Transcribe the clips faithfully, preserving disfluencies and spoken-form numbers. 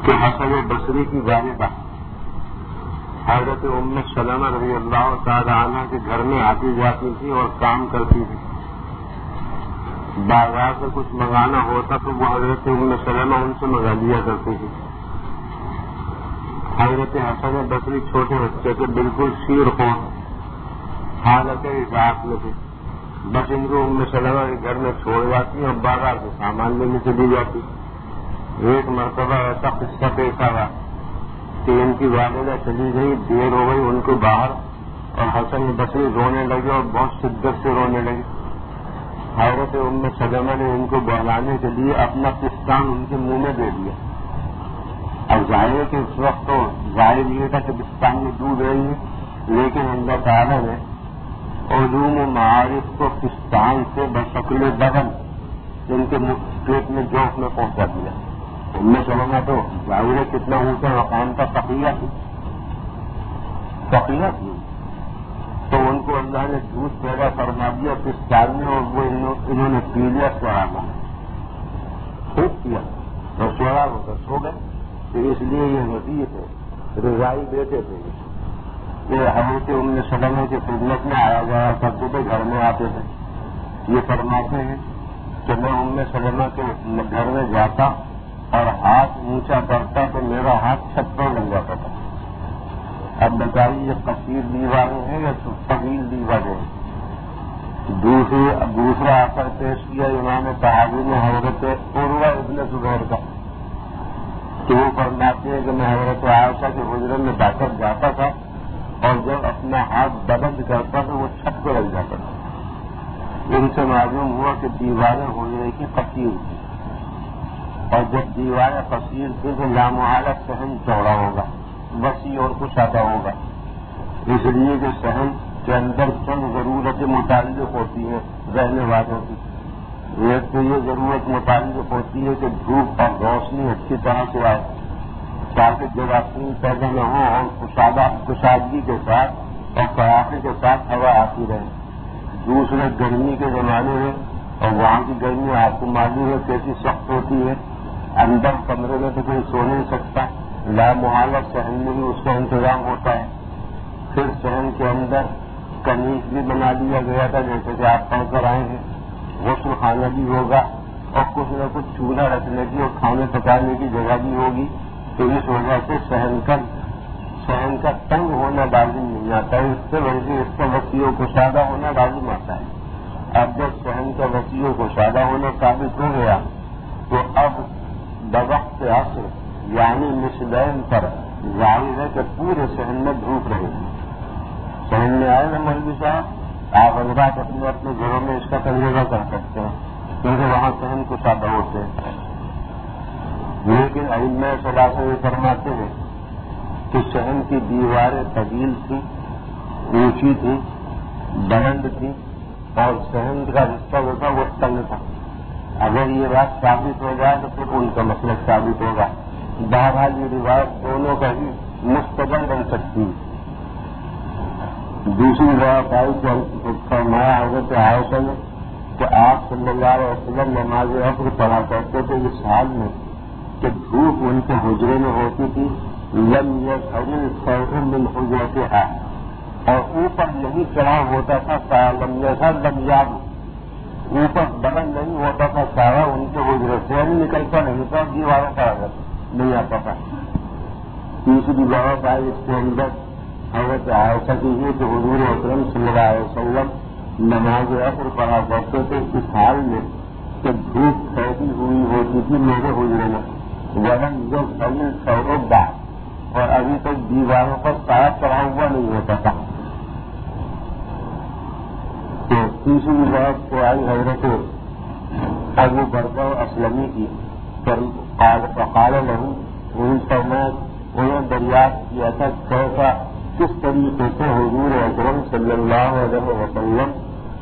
کہ حسن بصری کی والدہ حضرت ام سلمہ رضی اللہ تعالی عنہ کے گھر میں آتی جاتی تھی اور کام کرتی تھی. بازار سے کچھ منگانا ہوتا تو وہ حضرت ام سلمہ ان سے منگا لیا کرتی تھی. حضرت حسن بصری چھوٹے بچے کے بالکل شیر خون حالت اضاف میں تھے. بس ان کو ام سلمہ کے گھر میں چھوڑ جاتی اور بازار سے سامان لینے چلی جاتی. ایک مرتبہ ایسا قصہ پیش آیا کہ ان کی والدہ چلی گئی, دیر ہو گئی ان کو باہر, اور حسن بصری رونے لگے اور بہت شدت سے رونے لگے. حضرت ام سلمہ نے ان کو بہلانے کے لیے اپنا پستان ان کے منہ میں دے دیا. اب ظاہر کہ اس وقت تو ظاہر یہ تھا کہ پستان میں دودھ رہی ہے, لیکن اللہ تعالیٰ نے علوم و معارف کو پستان سے بشکل بدن ان کے پیٹ میں جوف میں پہنچا دیا. ام سلمہ تو ظاہر ہے کتنا اونچا مقام کا فقیہ تھی فقیہ تھی تو ان کو اللہ نے دودھ پیدا فرما دیا پستان میں, اور وہ انہوں نے پی لیا سوراخا خوب کیا اور سوراخ ہو کر سو گئے. تو اس لیے یہ نصیحت ہے رضائی بیٹے تھے کہ حضرت ام سلمہ کے خدمت میں آیا جایا کرتے تھے, گھر میں آتے تھے. یہ فرماتے ہیں کہ میں ام سلمہ کے گھر میں جاتا اور ہاتھ اونچا کرتا تو میرا ہاتھ چھت پر لگ جاتا تھا. اب بتائیے یہ کثیر دیواریں ہیں یا طویل دیواریں ہیں. دوسری دوسرا اثر پیش کیا امام طحاوی نے حضرت عروہ ابن زبیر کا, تو وہ فرماتے ہیں کہ میں حضرت عائشہ کے حجرے میں داخل جاتا تھا اور جب اپنا ہاتھ بلند کرتا تو وہ چھت پہ لگ جاتا تھا. ان سے معلوم ہوا کہ دیواریں حجرے کی کثیر تھی, اور جب دیواریں کثیر تھی تو لامحالہ صحن چوڑا ہوگا, وسیع اور کشادہ ہوگا. اس لیے کہ صحن کے اندر چند ضرورتیں متعلق ہوتی ہیں رہنے والوں کی. ایک تو یہ ضرورت متعلق ہوتی ہے کہ دھوپ اور روشنی اچھی طرح سے آئے تاکہ جراثیم پیدا نہ ہو, اور کشادہ کشادگی کے ساتھ اور کڑاکے کے ساتھ ہوا آتی رہے. دوسرے گرمی کے زمانے میں, اور وہاں کی گرمی آپ کو معلوم ہے کیسی سخت ہوتی ہے, اندر کمرے میں تو کوئی سو نہیں سکتا, لامحالہ صحن میں بھی اس کا انتظام ہوتا ہے. پھر صحن کے اندر کنیز بھی بنا دیا گیا تھا جیسے کہ آپ پڑھ کر آئے ہیں. غسل خانہ بھی ہوگا اور کچھ نہ کچھ چولہا رکھنے کی اور کھانے پکانے کی جگہ بھی ہوگی. تو اس وجہ سے صحن کا صحن کا تنگ ہونا لازم نہیں آتا ہے, اس سے بلکہ اس کا وسیع و کشادہ ہونا لازم آتا ہے. اب جب صحن کا وسیع و کشادہ ہونا ثابت ہو گیا تو اب بوقت عصر یعنی مصبین پر ظاہر ہے کہ پورے صحن میں دھوپ رہے گی. صحن میں آئے نا مولوی صاحب, آپ حضرات اپنے اپنے گھروں میں اس کا تجربہ کر سکتے ہیں کیونکہ وہاں صحن کشادہ ہوتے ہیں. لیکن ائمہ ثلاثہ یہ فرماتے ہیں کہ صحن کی دیواریں طویل تھیں, اونچی تھیں, بلند تھیں, اور صحن کا رشتہ جو تھا وہ تنگ تھا. اگر یہ بات ثابت ہو جائے تو پھر ان کا مسلک ثابت ہوگا. بہرحال یہ روایت دونوں کا ہی مستقل بن سکتی ہے. دوسری روایت آئی فرمایا حضرت عائشہ نے کہ آپ صلی اللہ علیہ وسلم نماز عصر پڑھا کرتے تھے اس حال میں کہ دھوپ ان کے حجرے میں ہوتی تھی. لم يظهر الخوف من حجرتها, اور اوپر نہیں چڑھا ہوتا تھا, لم يظهر لم يعب, اوپر بلند نہیں ہوتا تھا سارا ان کے حجرے سے نکلتا نہیں تھا, دیواروں پر نہیں آتا تھا. تیسری روایت آئی اس کے اندر حضرت عائشہ کی ہے کہ حضور اکرم صلی اللہ علیہ وسلم نماز عصر پڑھا کرتے تھے اس حال میں کہ دھوپ پھیلی ہوئی ہوتی تھی میرے حجرے میں, ولم يظهر الخوف بعد, اور ابھی تک دیواروں پر سایہ چڑھا ہوا نہیں ہوتا تھا. تو تیسری بات تو آئی حضرت ابو برزہ اسلمی کی فقال له, ان فرمایا انہیں دریافت کیا تھا کیسا کس طریقے سے حضور اکرم صلی اللہ علیہ وسلم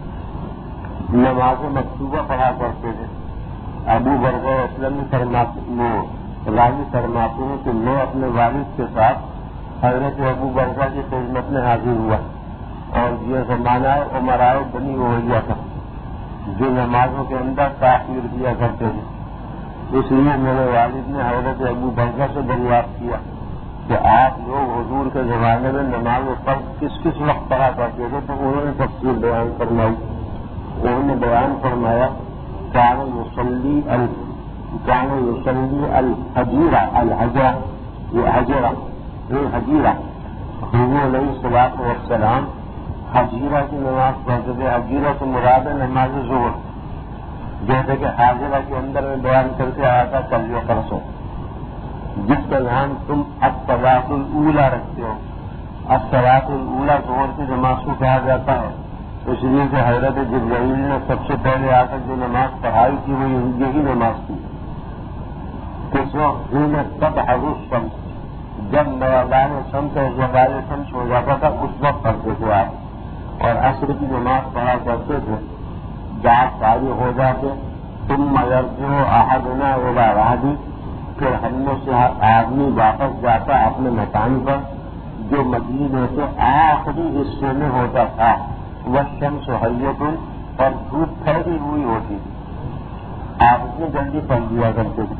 نماز مکتوبہ پڑھا کرتے تھے. ابو برزہ اسلمی فرماتے راوی فرماتے ہیں کہ میں اپنے والد کے ساتھ حضرت ابو برزہ کی خدمت میں حاضر ہوا, اور یہ زمانہ عمرائے بنی امیہ تھا جو نمازوں کے اندر تاخیر کیا کرتے تھے. اس لیے میرے والد نے حضرت ابو بکر سے دریافت کیا کہ آپ لوگ حضور کے زمانے میں نماز فرض کس کس وقت پڑھا کرتے تھے؟ تو انہوں نے تفصیل بیان فرمائی. انہوں نے بیان فرمایا کان یصلی ال کان یصلی الحجیرہ الحجرہ یہ حجرہ یہ حجیرہ حضور علیہ الصلوۃ والسلام حجیرہ کی نماز پڑھتے تھے. حجیرہ سے مراد ہے نماز ظہر، جیسے کہ حاضرہ کے اندر میں بیان کر کے آیا تھا کل یا پرسوں، جس کا نام تم الصلاۃ الاولیٰ رکھتے ہو. الصلاۃ الاولیٰ ظہر کی نماز کو کہا جاتا ہے، اس لیے کہ حضرت جبرائیل نے سب سے پہلے آ کر جو نماز پڑھائی تھی وہ یہی نماز تھی. کس وقت میں تب حضرت شمس، جب میدان شمس اور زوال شمس ہو جاتا تھا اس وقت پڑھتے تھے آپ، اور عصر کی نماز پڑھا کرتے تھے. جات فارغ ہو جاتے ثم یرجع احدنا الی راحلہ، پھر ہم میں سے آدمی واپس جاتا اپنے مکان پر جو مدینے کے آخری حصے میں ہوتا تھا. والشمس حیۃ، اور دھوپ پھیلی ہوئی ہوتی تھی. آپ اتنی جلدی پڑھ دیا کرتے تھے.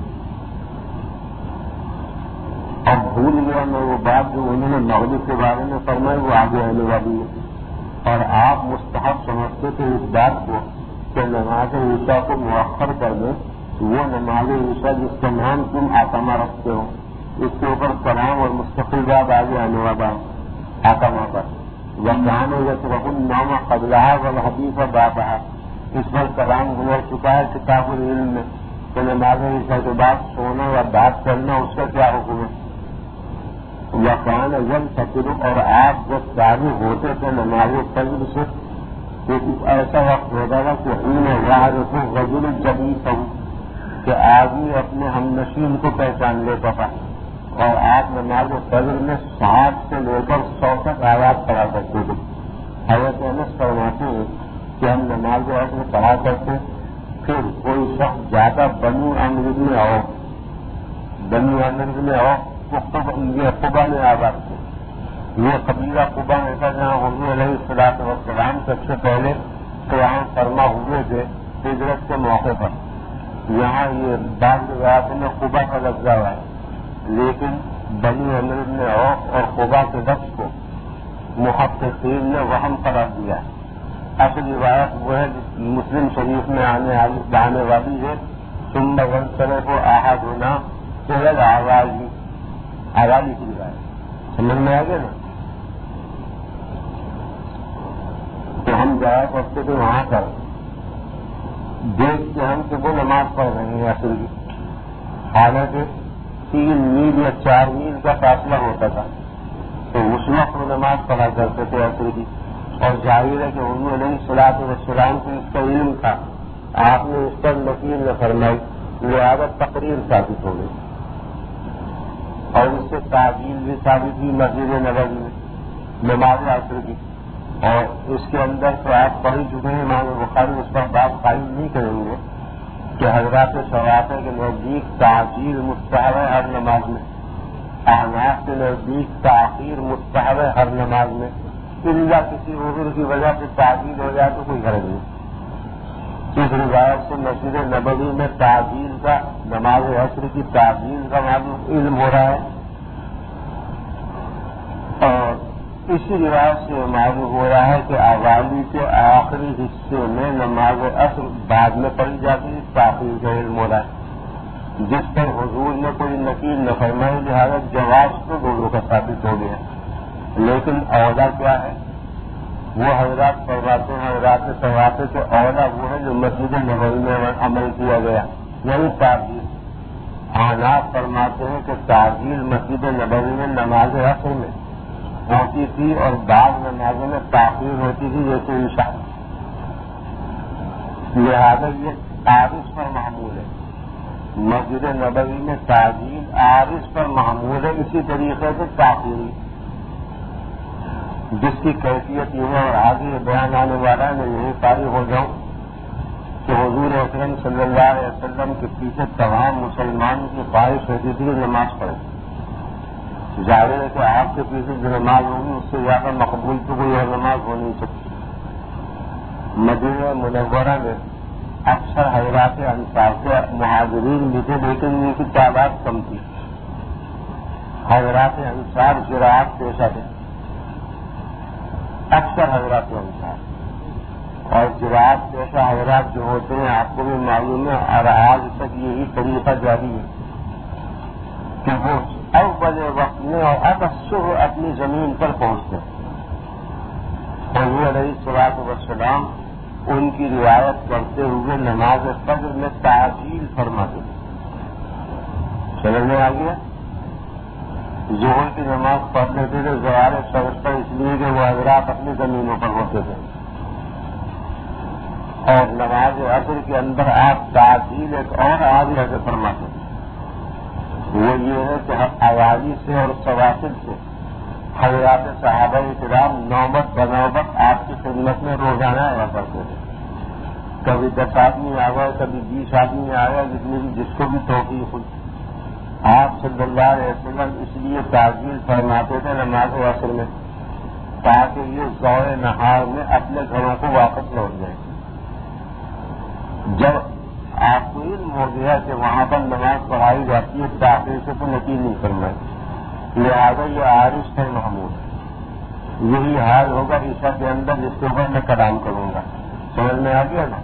اور بھول گیا میں وہ بات جو انہوں نے مغرب کے بارے میں فرمائی وہ آگے آنے والی ہے. اور آپ مستحب سمجھتے تھے اس بات کو کہ نماز عشاء کو مؤخر کر دیں. وہ نماز عشاء جس کا نام تم آتما رکھتے ہو، اس کے اوپر کلام اور مستقل بات آگے آنے والا ہے آتما پر. وکان یصرف النوم قبلها والحدیث بعدها، اس پر کلام گزر چکا ہے کتاب العلم میں کہ نماز عشاء کے بعد سونا یا بات کرنا اس کا کیا حکم ہے. وکان ینفطر، اور آپ جب فارغ ہوتے تھے نماز فجر سے تو ایسا وقت ہوتا تھا کہ انہیں یعرف الرجل جلیسہ، کہ آدمی اپنے ہم نشین کو پہچان لیتا تھا. اور آپ نماز فجر میں ساٹھ سے لے کر سو تک آیات پڑھا کرتے تھے. حضرت انس فرماتے ہیں کہ ہم نماز میں پڑھا کرتے، پھر کوئی شخص جاتا بنو عمرو میں آؤ بنو عمرو میں آؤ یہ قبا میں آباد تھے. یہ قبیلہ قبا میں تھا جہاں حضور علیہ الصلوۃ والسلام سب سے پہلے قیام فرما ہوئے تھے ہجرت کے موقع پر. یہاں یہ بعض روایات میں قبا کا لفظ ہوا ہے، لیکن بنی عمرو میں اوف اور قبا کے لفظ کو محققین نے وہم قرار دیا. اصل روایت وہ ہے مسلم شریف میں آنے آنے والی ہے. ثم ينصرف احدنا الى الاعراض، اعراض کی روایت سمجھ میں آ گیا نا. تو ہم جایا کرتے تھے وہاں پر، دیکھ کے ہم کہ وہ نماز پڑھ رہے ہیں اصل کی، حالانکہ تین میل یا چار میل کا فاصلہ ہوتا تھا. تو اس وقت وہ نماز پڑھا کرتے تھے اصل کی. اور ظاہر ہے کہ حضور علیہ الصلوۃ والسلام کو اس کا علم تھا، آپ نے اس پر نقیل نہ فرمائی، لہذا تقریر ثابت ہو گئی. اور اس سے تعجیل بھی ثابت ہوئی مسجد نبوی میں نماز عصر کی. اور اس کے اندر تو آپ پڑھ ہی چکے ہیں، امام بخاری اس پر بات قائم نہیں کریں گے کہ حضرات شوافع کے نزدیک تعجیل مستحب ہے ہر نماز میں، احناف کے نزدیک تاخیر مستحب ہے ہر نماز میں، الا کسی عذر کی وجہ سے تعجیل ہو جائے تو کوئی غرض نہیں. اس روایت سے مسجد نبوی میں تعجیل کا، نماز عصر کی تعجیل کا معلوم علم ہو رہا ہے. اور اسی روایت سے معلوم ہو رہا ہے کہ آزادی کے آخری حصے میں نماز عصر بعد میں پڑھی جاتی ہے، تاخیر کا علم ہو رہا ہے، جس پر حضور نے کوئی نقیل نہ فرمائی، لہٰذا جواز تو دونوں کا ثابت ہو گیا. لیکن اولا کیا ہے؟ وہ حضرات فرماتے ہیں، حضرات نے فرماتے کہ اولا وہ ہے جو مسجد نبوی میں عمل کیا گیا، یعنی تعجیل. احناف فرماتے ہیں کہ تعجیل مسجد نبوی میں نماز عصر میں ہوتی تھی اور بعض نمازوں میں تاخیر ہوتی تھی جیسے عشاء. لہذا یہ عارض پر محمول ہے. مسجد نبوی میں تعجیل عارض پر محمول ہے، اسی طریقے سے تاخیری، جس کی کیفیت یہ ہے اور آگے بیان آنے والا ہے. میں یہی فارغ ہو جاؤں کہ حضور اکرم صلی اللہ علیہ وسلم کے پیچھے تمام مسلمان کی خواہش ہوتی تھی کہ نماز پڑھیں. ظاہر ہے کہ آپ کے پیچھے جو نماز ہوگی اس سے زیادہ مقبول تو کوئی اور نماز ہو نہیں سکتی. مدینہ منورہ میں اکثر حضرات انصار کے مہاجرین بھی تھے لیکن ان کی تعداد کم تھی. حضرات انصار زراعت پیشہ تھے اکثر حضرات انصار, اور زراعت پیشہ حضرات جو ہوتے ہیں آپ کو بھی معلوم ہے, اور آج تک یہی طریقہ جاری ہے کہ وہ اول وقت میں اور اکثر اپنی زمین پر پہنچتے ہیں. حضور علیہ الصلوۃ والسلام ان کی رعایت کرتے ہوئے نماز فجر میں تعجیل فرماتے تھے. سمجھ میں آ گیا؟ ظہر کی نماز پڑھ لیتے تھے زوال شمس پر, اس لیے کہ وہ حضرات اپنی زمینوں پر ہوتے تھے, اور نماز عصر کے اندر آپ تعجیل ایک اور آدھی حضرت فرماتے تھے. وہ یہ ہے کہ آوازی سے اور سواسل سے حضرات صحابہ کرام نوبت بنوبت آپ کی خدمت میں روزانہ آیا کرتے تھے. کبھی دس آدمی آ گئے, کبھی بیس آدمی آ گئے, جتنی بھی جس کو بھی توفیق ہوئی. آپ صلی اللہ علیہ وسلم اس لیے تعجیل فرماتے تھے نماز عصر میں تاکہ یہ ضوء نہار میں اپنے گھروں کو واپس لوٹ جائیں. جب آپ کو علم ہو گیا کہ وہاں پر نماز پڑھائی جاتی ہے تاخیر سے تو نکیل نہیں کرنا ہے, لہٰذا یہ عارض ہے محمود. یہی حال ہوگا عیسیٰ کے اندر جس کے اوپر میں کلام کروں گا. سمجھ میں آ گیا نا؟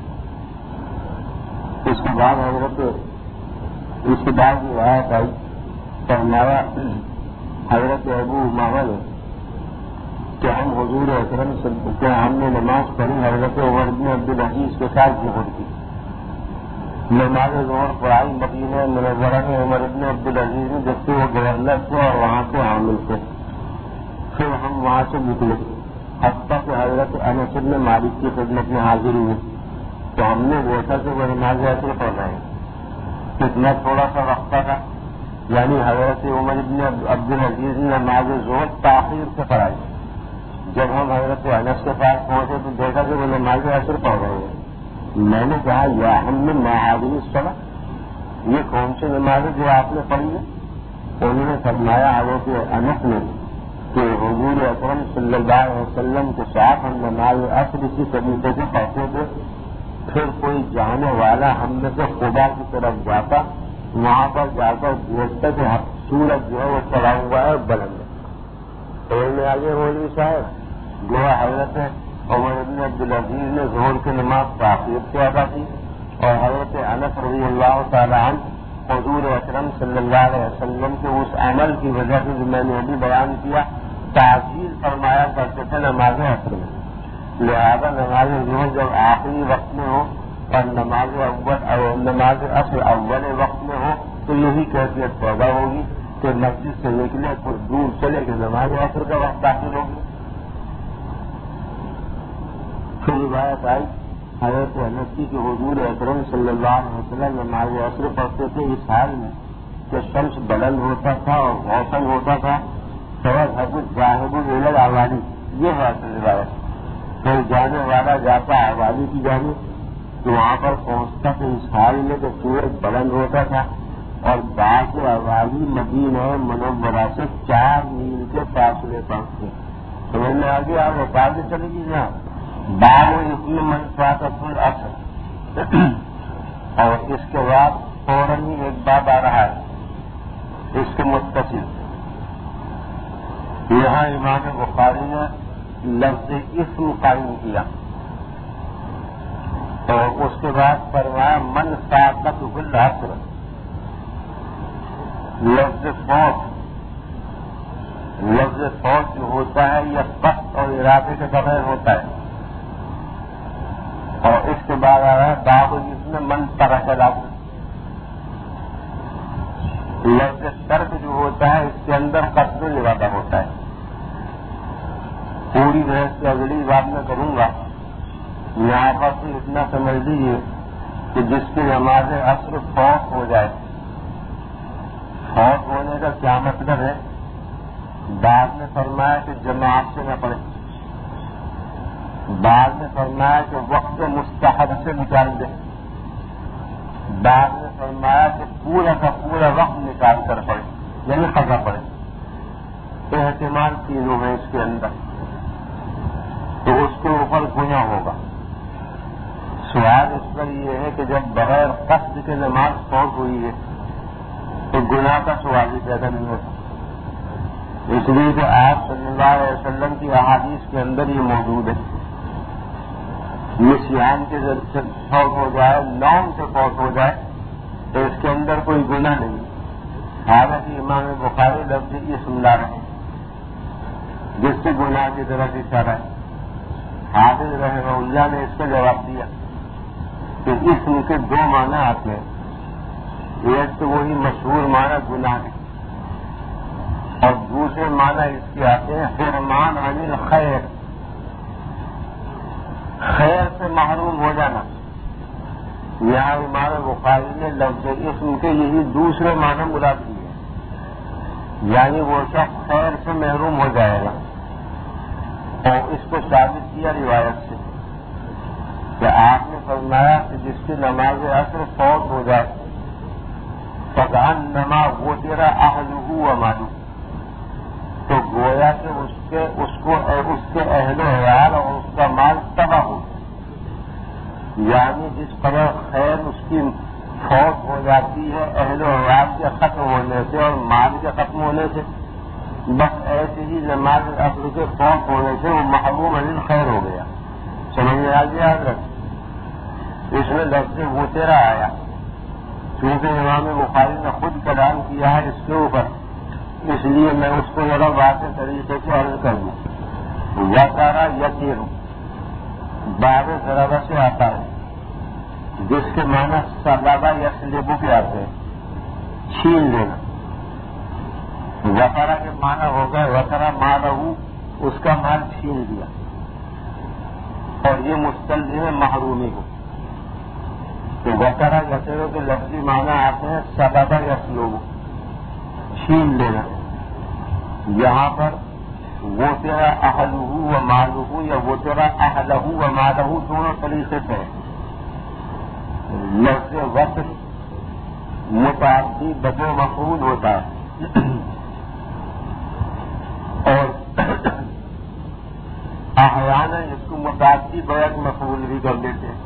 اس کے بعد حضرت اس کے بعد جو روایت آئی فرمایا حضرت ابو امامہ نے کہ ہم حضور اکرم صلی اللہ علیہ وسلم ہم نے نماز پڑھی حضرت عمر بن عبدالعزیز کے ساتھ ظہر کی. نماز ظہر پڑھائی مدینہ منورہ میں عمر بن عبدالعزیز نے, جبکہ وہ گورنر تھے اور وہاں سے حامل تھے. پھر ہم وہاں سے نکلے حتیٰ کہ حضرت انس بن مالک کی خدمت میں حاضر ہوئے تو ہم نے دیکھا کہ وہ نماز عصر پڑھ رہے ہیں. کتنا تھوڑا سا وقت تھا, یعنی حضرت عمر بن عبدالعزیز نے نماز ظہر تاخیر سے پڑھائی. جب ہم حضرت انس کے پاس پہنچے تو دیکھا کہ وہ نماز عصر پڑھ رہے ہیں. میں نے کہا یا ہم نے معاذ صلاح, یہ کون سی نماز ہے جو آپ نے پڑھی ہے؟ انہوں نے فرمایا حضرت انس نے کہ حضور اکرم صلی اللہ علیہ وسلم کے ساتھ ہم نماز عصر کی طریقے سے پڑھتے تھے. پھر کوئی جانے والا ہم میں سے خدا کی طرف جاتا, وہاں پر جا کر دیکھتا کہ سورج جو ہے وہ چڑھا ہوا ہے اور بلند ہے. تو میں آگے مولوی صاحب جو حضرت عمر بن عبدالعزیز نے ظہر کی نماز تاخیر سے ادا کی, اور حضرت انس رضی اللہ تعالیٰ عنہ حضور اکرم صلی اللہ علیہ وسلم کے اس عمل کی وجہ سے جو میں نے ابھی بیان کیا تعجیل فرمایا کرتے تھے نماز عصر میں. لہذا نماز ظہر جب آخری وقت میں ہو اور نماز اول نماز عصر اول وقت میں ہو تو یہی کیفیت پیدا ہوگی کہ مسجد سے نکلے کچھ دور چلے کہ نماز عصر کا وقت داخل ہوگی. پھر روایت آئی حضرت انس کی کہ حضور اکرم صلی اللہ علیہ وسلم نماز عصر پڑھتے تھے اس حال میں کہ شمس بلند ہوتا تھا اور موسم ہوتا تھا. سرد حضرت ظاہر الگ آبادی, یہ ہے روایت. پھر جانے والا جاتا آبادی کی جانب تو وہاں پر پہنچتا تو اس حال میں کہ سورج بلند ہوتا تھا اور بعض آبادی مدینہ منورہ سے چار میل کے فاصلے پر تھے. سمجھ میں آگے آپ بتا دیں چلے گی نا باب اس میں منفاط اصل اثر. اور اس کے بعد فوراً ہی ایک بات آ رہا ہے اس کے متصل. یہاں امام بخاری نے لفظ اسم قائم کیا اور اس کے بعد فرمایا من ساقت العصر. لفظ فوت لفظ فوت جو ہوتا ہے یہ قصد اور ارادے کے بغیر ہوتا ہے. اور اس کے بعد آ رہا ہے باب جس میں من ترک العصر. لفظ ترک جو ہوتا ہے اس کے اندر قصد ارادہ ہوتا ہے. پوری بحث کی اگلی بات میں کروں گا. یہاں پر سے اتنا سمجھ لیجیے کہ جس کی نماز عصر فوت ہو جائے, فوت ہونے کا کیا مطلب ہے؟ بعد میں فرمایا کہ جماعت سے نہ پڑے, بعد میں فرمایا کہ وقت مستحب سے نکال دے, بعد میں فرمایا کہ پورا کا پورا وقت نکال کر پڑے یعنی قضا پڑے. تو احتمال تینوں ہے اس کے اندر, تو اس کے اوپر گناہ ہوگا. سوال اس پر یہ ہے کہ جب بغیر قصد کے نماز فوت ہوئی ہے تو گناہ کا سوال ہی پیدا نہیں ہوتا. اس لیے کہ آپ صلی اللہ علیہ وسلم کی احادیث کے اندر یہ موجود ہے. نسیان کے ذریعے سے فوت ہو جائے، نوم سے فوت ہو جائے تو اس کے اندر کوئی گناہ نہیں. حالانکہ امام بخاری لفظ اسم لا رہے ہیں جس سے گناہ کی طرف اشارہ ہے. حافظ رحمہ اللہ نے اس کا جواب دیا کہ اسم کے دو معنی آتے ہیں. ایک تو وہی مشہور معنی گناہ ہے اور دوسرے معنی اس کے آتے ہیں حرمان عن الخیر، خیر سے محروم ہو جانا. یہاں امام بخاری نے لفظ اسم کے یہی دوسرے معنی مراد کیے، یعنی وہ شخص خیر سے محروم ہو جائے گا. اور اس کو ثابت کیا روایت سے کہ آپ نے فرمایا کہ جس کی نماز عصر فوت ہو جائے فکأنما غفر اہلہ ومالہ، تو گویا کہ اس کے اس کو اس کے اہل و عیال اور اس کا مال تباہ ہو. یعنی جس قدر خیر اس کی فوت ہو جاتی ہے اہل و عیال کے ختم ہونے سے اور مال کے ختم ہونے سے، بس ایسے ہی نماز عصر کے فوت ہونے سے وہ محروم عن الخیر ہو گیا. سمجھ میں آ گیا حضرت؟ اس میں لفظ وہ تیرا آیا کیونکہ امام بخاری نے خود کلام کیا ہے اس کے اوپر، اس لیے میں اس کو ذرا واضح طریقے سے عرض کر دوں. یا تارا یتیر باب ضربہ سے آتا ہے جس کے معنی سلبہ یا سلیبو کے آتے ہیں، چھین لینا. وطرہ کے معنی ہوگا وطرہ مالہو، اس کا مال چھین دیا، اور یہ مستلزم ہے محرومی کو. تو وطرہ یسیروں کے لفظی معنی آتے ہیں سلبہ یا سلوبو، چھین لینا. یہاں پر وہ تیرا اہلہ و مالہ یا وہ تیرا اہلہ و مالہ دونوں طریقے سے ہے. لفظ وطر متعدی بدو مفعول ہوتا ہے اور احیانا اس کو متعدی بیک مفعول بھی کر دیتے ہیں.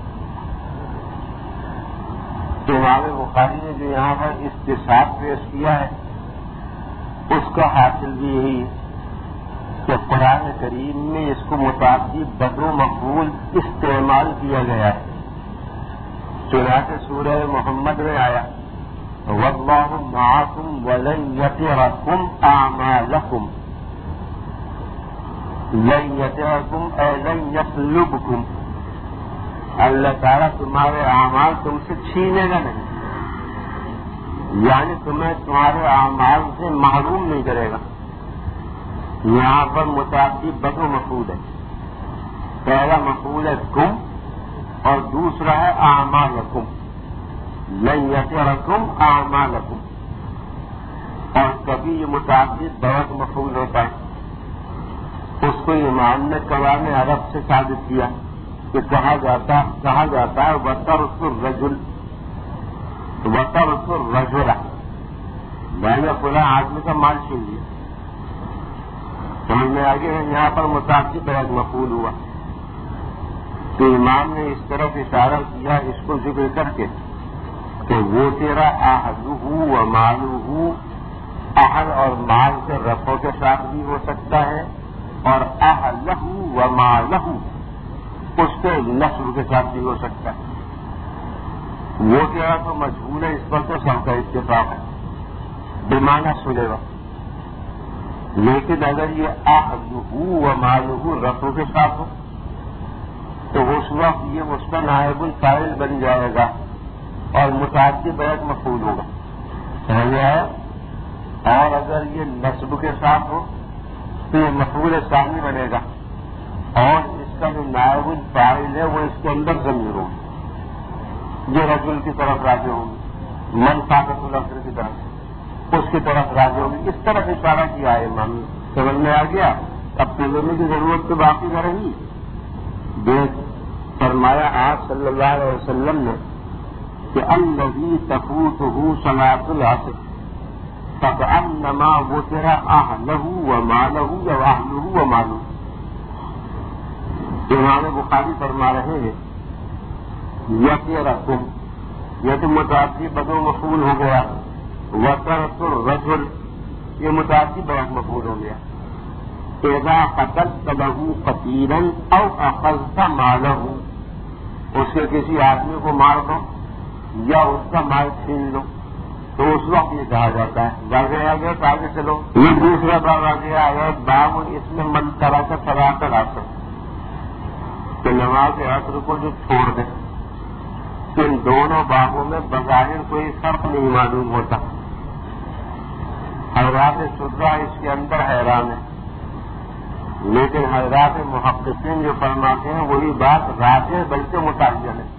امام بخاری نے جو یہاں پر استصحاب پیش کیا ہے اس کا حاصل بھی یہی ہے کہ قرآن کریم میں اس کو متعدی بدو مفعول استعمال کیا گیا ہے. چنانچہ سورہ محمد میں آیا وَاللَّهُ مَعَكُمْ وَلَن يَتِرَكُمْ أَعْمَالَكُمْ، لن يَتِرَكُمْ اے لن يَسْلُبْكُمْ، اللہ تعالیٰ تمہارے اعمال تم سے چھینے گا نہیں، یعنی تمہیں تمہارے اعمال سے محروم نہیں کرے گا. یہاں پر متعدد بدو مفعول ہے. پہلا مفعول ہے کم اور دوسرا ہے اعمالکم، لن یترکم اعمالکم. اور کبھی یہ متعدد بہت مفعول ہوتا ہے. اس کو امام نے کلام عرب سے ثابت کیا کہ کہا جاتا کہا جاتا ہے وَتَرْكُ الرَّجُلِ وَتَرْكُ الرَّجُلَ، میں نے فلاں آدمی کا مال چھین لیا. سمجھ میں آگے ہے یہاں پر متعدد بہت مفعول ہوا تو امام نے اس طرف اشارہ کیا اس کو ذکر کر کے کہ وہ تیرا اہلہ و مالہ، اہل اور مال کے رفع کے ساتھ بھی ہو سکتا ہے اور اہلہ و مالہ اس کے نصب کے ساتھ بھی ہو سکتا ہے. وہ تیرا تو مجبور ہے، اس پر تو سب کا اتفاق ہے بمعنی سلے گا. لیکن اگر یہ اہلہ و مالہ رفع کے ساتھ ہو تو اس وقت یہ اس کا نائب الفاعل بن جائے گا اور متعدد بیک مفعول ہوگا. سمجھ آیا؟ اور اگر یہ نصب کے ساتھ ہو تو یہ مفعول ثانی بنے گا اور اس کا جو نائب الفاعل ہے وہ اس کے اندر ضمیر ہوگی جو رجل کی طرف راجع ہوگی، من طاقت العصر کی طرف اس کی طرف راجع ہوگی. اس طرح اشارہ کیا ہے امام نے. سمجھ میں آ گیا؟ اب ترجمے کی ضرورت تو باقی نہ رہی. دیکھ فرمایا آپ صلی اللہ علیہ وسلم نے کہ الذی تفوتہ صلاۃ العصر فکأنما وطر اہلہ و مالہ یا اہلہ و مالہ. امام بخاری فرما رہے ہیں یطرکم یہ تو متعدی بدو مفعول ہو گیا. وترک الرجل یہ متعدی بدو مفعول ہو گیا. اذا قتلت له قتیلا او اخذت ماله اس کے کسی آدمی کو مار دو یا اس کا مال چھین لو تو اس وقت یہ کہا جاتا ہے. واضح آ گیا تو آگے چلو. یہ دوسرا باب آ گیا ہے باب اس میں من طرح کا صلاۃ العصر کہ نماز عصر کو جو چھوڑ دے. ان دونوں بابوں میں بظاہر کوئی فرق نہیں معلوم ہوتا. حضرات شدہ اس کے اندر حیران ہے لیکن حضرات محققین جو فرماتے ہیں وہی بات راجح بلکہ متعین ہے.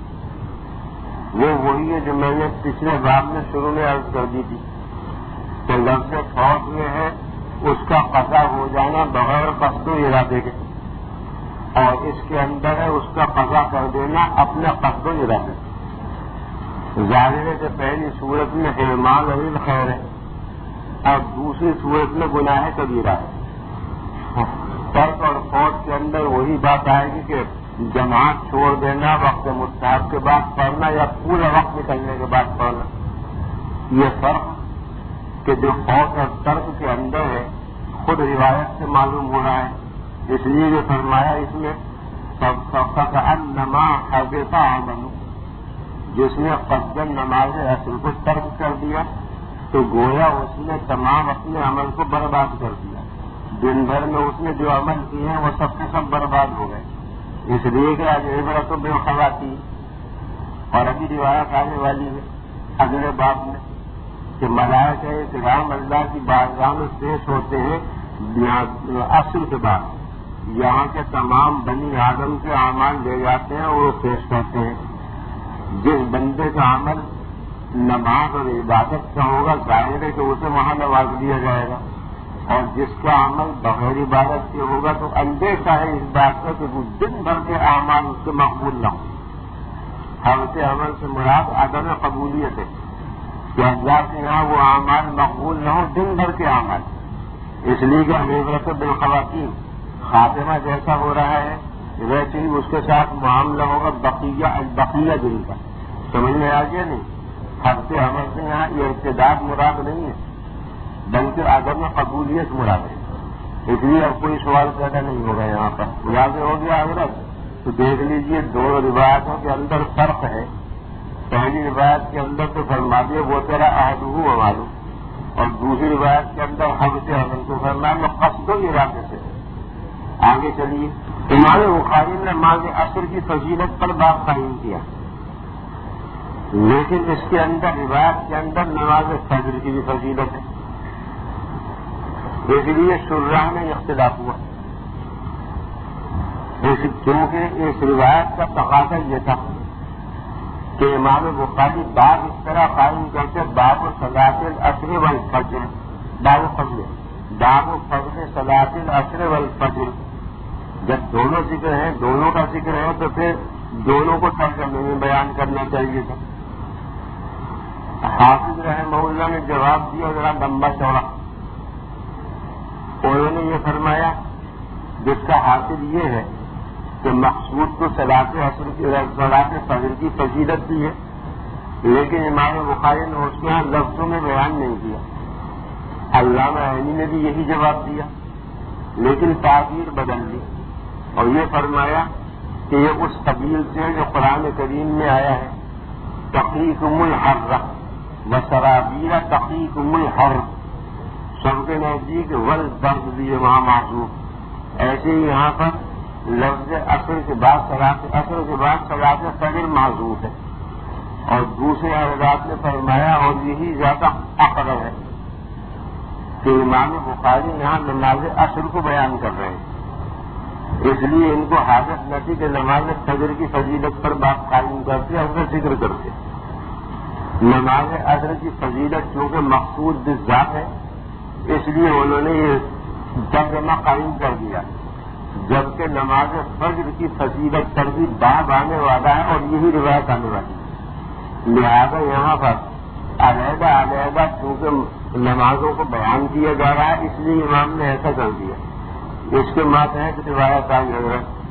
وہ وہی ہے جو میں نے پچھلے باب میں شروع میں عرض کر دی تھی کہ لفظ فوت میں ہے اس کا قضا ہو جانا بغیر قصد و ارادے کے اور اس کے اندر ہے اس کا قضا کر دینا اپنے قصد و ارادے کے. ظاہر ہے کہ پہلی صورت میں اعمال علیل خیر ہے اور دوسری صورت میں گناہ کبیرہ ہے. ترک اور فوت کے اندر وہی بات آئے گی کہ جماعت چھوڑ دینا وقت مستحب کے بعد پڑھنا یا پورا وقت نکلنے کے بعد پڑھنا. یہ فرق کہ جو فوت اور ترک کے اندر ہے خود روایت سے معلوم ہو رہا ہے. اس لیے جو فرمایا اس میں سب انما حبط عمله جس نے قصداً نماز عصر کو ترک کر دیا تو گویا اس نے تمام اپنے عمل کو برباد کر دیا. دن بھر میں اس نے جو عمل کیے ہیں وہ سب کے سب برباد ہو گئے. اس لیے کہ آج عبرت و بے خواتین اور ابھی روایت آنے والی ہے اگلے باب میں کہ ملائکہ کرام اللہ کی بارگاہ میں پیش ہوتے ہیں عصر کے بعد. یہاں کے تمام بنی آدم کے اعمال لے جاتے ہیں اور وہ پیش کرتے ہیں. جس بندے کا عمل نماز اور عبادت کا ہوگا ظاہر ہے کہ اسے وہاں نواز دیا جائے گا اور جس کا عمل بغیر عبادت کے ہوگا تو اندیشہ ہے اس بات کا کہ وہ دن بھر کے اعمال اس سے مقبول نہ ہوں. ہم سے عمل سے مراد عدم قبولیت ہے کہ اللہ کے یہاں وہ اعمال مقبول نہ ہوں دن بھر کے اعمال. اس لیے کہ عبرت بالخواتین خاتمہ جیسا ہو رہا ہے ویسے ہی اس کے ساتھ معاملہ ہوگا بقیہ بقیہ دن کا. سمجھ میں آ گیا نہیں؟ ہفتے عمل سے یہاں یہ ارتداد مراد نہیں ہے بلکہ عدم قبولیت مراد ہے. اس لیے اب کوئی سوال پیدا نہیں ہوگا یہاں پر. واضح ہو گیا حضرت؟ تو دیکھ لیجئے دو روایتوں کے اندر فرق ہے. پہلی روایت کے اندر تو فرما دیا وہ تیرا عہد ہو معلوم اور دوسری روایت کے اندر حب سے عمل کو فرمایا قصد و ارادے سے. آگے چلیے. امام بخاری نے نماز عصر کی فضیلت پر باب قائم کیا لیکن اس کے اندر روایت کے اندر نماز فجر کی بھی فضیلت ہے. اس لیے شرح میں اختلاف ہوا کیونکہ اس روایت کا تقاضا یہ تھا کہ امام بخاری باب اس طرح قائم کرتے باب صلاۃ العصر والفجر باب فضل باب فضل صلاۃ العصر والفجر. جب دونوں ذکر ہیں دونوں کا ذکر ہے تو پھر دونوں کو ترجمے میں بیان کرنا چاہیے تھا. حافظ رحمہ اللہ نے جواب دیا ذرا لمبا چوڑا. انہوں نے یہ فرمایا جس کا حاصل یہ ہے کہ مقصود تو صلاۃ عصر کی صلاۃ فجر کی فضیلت بھی ہے لیکن امام بخاری نے اس کے لفظوں میں بیان نہیں کیا. علامہ عینی نے بھی یہی جواب دیا لیکن تعبیر بدل دی اور یہ فرمایا کہ یہ اس قبیل سے جو قرآن کریم میں آیا ہے تقیکم الحر و سرابیل تقیکم الحر سب کے نزدیک ول درد بھی وہاں معذوف. ایسے ہی یہاں پر لفظ عصر کے بعد صلاۃ عصر کے بعد صلاۃ فجر معذوف ہے اور دوسرے حضرات نے فرمایا اور یہی زیادہ اقرب ہے کہ امام بخاری یہاں نماز عصر کو بیان کر رہے ہیں. اس لیے ان کو حاجت نہ تھی کہ نماز فجر کی فضیلت پر بات قائم کرتے اور اس کا ذکر کرتے. نماز عصر کی فضیلت چونکہ مقصود بالذات ہے اس لیے انہوں نے یہ ترجمہ قائم کر دیا جبکہ نماز فجر کی فضیلت پر بھی باب آنے والا ہے اور یہی روایت آنے والی ہے. لہذا یہاں پر علیحدہ علیحدہ چونکہ نمازوں کو بیان کیا جا رہا ہے اس لیے امام نے ایسا کر دیا. اس کے ماتحت روایت آئی ہے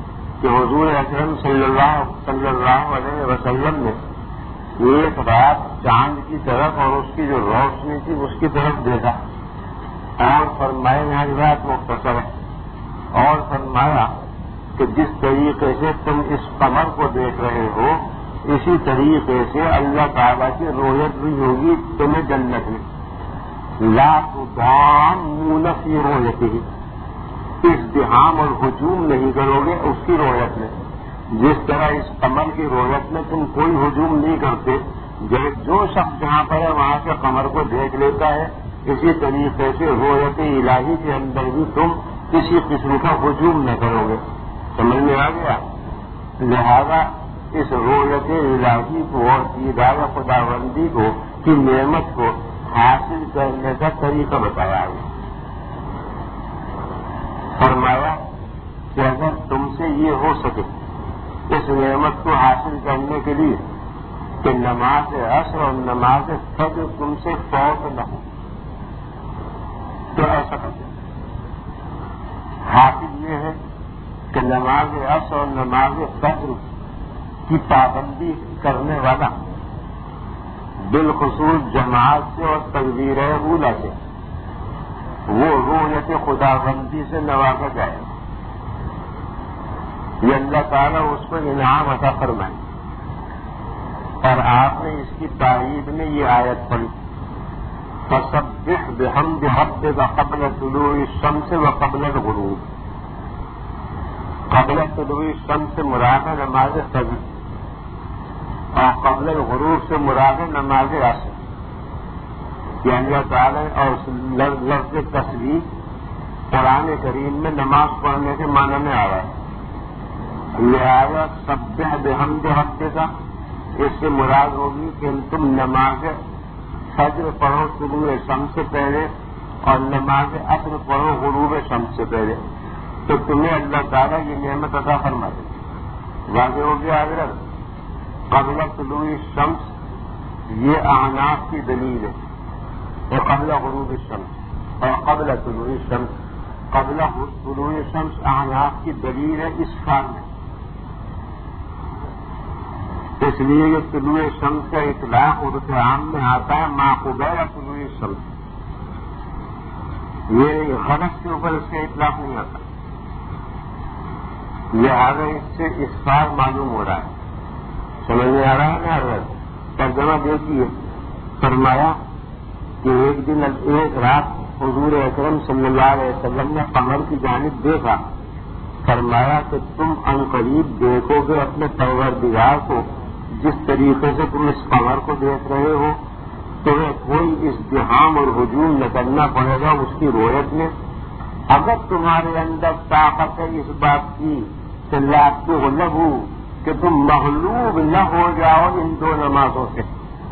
کہ حضور اکرم صلی اللہ صلی اللہ علیہ وسلم نے ایک رات چاند کی طرف اور اس کی جو روشنی تھی اس کی طرف دیکھا اور فرمایا یہاں روایت مختصر ہے اور فرمایا کہ جس طریقے سے تم اس قمر کو دیکھ رہے ہو اسی طریقے سے اللہ تعالیٰ کی رویت بھی ہوگی تمہیں جنت میں لا تضامون فی رؤیتہ ازدحام اور ہجوم نہیں کرو گے اس کی رویت میں جس طرح اس قمر کی رویت میں تم کوئی ہجوم نہیں کرتے جو شخص جہاں پر ہے وہاں سے قمر کو دیکھ لیتا ہے اسی طریقے سے رویت الہی کے اندر بھی تم کسی قسم کا ہجوم نہ کرو گے سمجھ میں آ گیا لہذا اس رویت الہی کو اور دیدار خداوندی کو کی نعمت کو حاصل کرنے کا طریقہ بتایا ہے فرمایا کہ اگر تم سے یہ ہو سکے اس نعمت کو حاصل کرنے کے لیے کہ نماز عصر اور نماز فجر تم سے فوت نہ ہو تو ایسا کرتے حاصل یہ ہے کہ نماز عصر اور نماز فجر کی پابندی کرنے والا بالخصوص جماعت سے اور تکبیر اولیٰ سے وہ رویت خداوندی سے نوازا جائے یہ اللہ تعالیٰ اس کو انعام عطا فرمائے اور آپ نے اس کی تائید میں یہ آیت پڑھی فسبح بحمد ربک قبل طلوع الشمس وقبل الغروب قبل طلوع الشمس سے مراد ہے نماز فجر اور قبل الغروب سے مراد ہے نماز عصر کہ اللہ تعالیٰ اور لفظ تصویر قرآن کریم میں نماز پڑھنے کے معنی میں آ رہا ہے لہذا سبح بحمد ربک اس سے مراد ہوگی کہ تم نماز فجر پڑھو طلوع شمس سے پہلے اور نماز عصر پڑھو غروب شمس سے پہلے تو تمہیں اللہ تعالیٰ یہ نعمت عطا فرما دے واضح ہو گیا حضرت قبل طلوع الشمس یہ اعناف کی دلیل ہے اور قبل غروب الشمس اور قبل طلوع الشمس قبل طلوع الشمس اعناف کی دلیل ہے اس کام میں اس لیے یہ طلوع شمس کا اطلاق عرف عام میں آتا ہے ما قبیل طلوع الشمس یہ غلط کے اوپر اس کا اطلاق نہیں آتا لہٰذا اس سے اسفار معلوم ہو رہا ہے سمجھ میں آ رہا ہے نا حضرت ترجمہ دیکھیے فرمایا کہ ایک دن ایک رات حضور اکرم صلی اللہ علیہ وسلم نے قمر کی جانب دیکھا فرمایا کہ تم عنقریب دیکھو گے اپنے پروردگار کو جس طریقے سے تم اس قمر کو دیکھ رہے ہو تمہیں کوئی ازدحام اور ہجوم نہ کرنا پڑے گا اس کی رویت میں اگر تمہارے اندر طاقت ہے اس بات کی کہ لا تغلبوا کہ تم مغلوب نہ ہو جاؤ ان دو نمازوں سے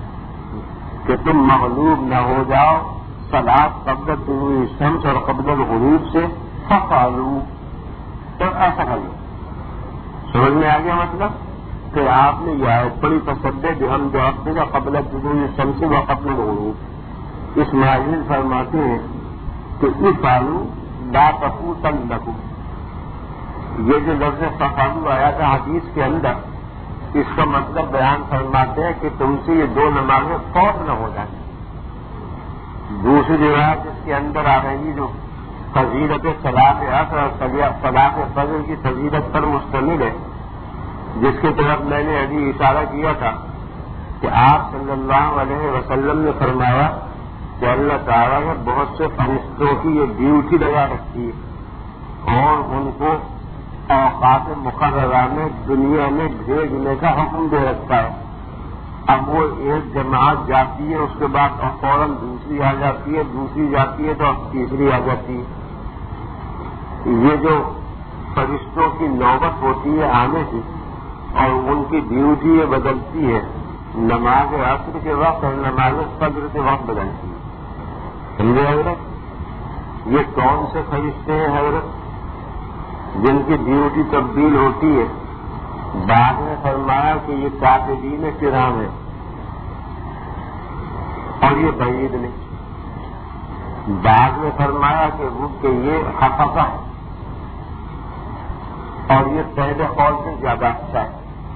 کہ تم مغلوب نہ ہو جاؤ صلاۃ قبل طلوع الشمس اور قبل الغروب سے ففعلوا تو ایسا کر لو سمجھ میں آ گیا مطلب کہ آپ نے یہ آیت پڑھی تصدے کہ ہم جو اپنے کا قبل طلوع الشمس و قبل الغروب اس ماجد فرماتے ہیں کہ افعلوا لا تفوتنکم یہ جو لفظ ففعلوا آیا تھا حدیث کے اندر اس کا مطلب بیان فرماتے ہیں کہ تم سے یہ دو نمازیں فوت نہ ہو جائیں دوسری روایت اس کے اندر آ رہی جو فضیلت صلاۃ عصر اور صلاۃ فجر کی فضیلت پر مشتمل ہے جس کی طرف میں نے ابھی اشارہ کیا تھا کہ آپ صلی اللہ علیہ وسلم نے فرمایا کہ اللہ تعالیٰ نے بہت سے فرشتوں کی یہ ڈیوٹی لگا رکھی ہے اور ان کو اوقات مقررہ میں دنیا میں بھیجنے کا حکم دے رکھا ہے اب وہ ایک جماعت جاتی ہے اس کے بعد فوراً دوسری آ جاتی ہے دوسری جاتی ہے تو اب تیسری آ جاتی ہے یہ جو فرشتوں کی نوبت ہوتی ہے آنے کی اور ان کی ڈیوٹی یہ بدلتی ہے نماز عصر کے وقت اور نماز فجر کے وقت بدلتی ہے سمجھے حضرت یہ کون سے فرشتے ہیں حضرت جن کی ڈیوٹی تبدیل ہوتی ہے بعد میں فرمایا کہ یہ کاتبین کرام ہے اور یہ بعید نہیں بعد میں فرمایا کہ وہ کہ یہ حفظہ ہے اور یہ پہلے قول سے زیادہ اچھا ہے۔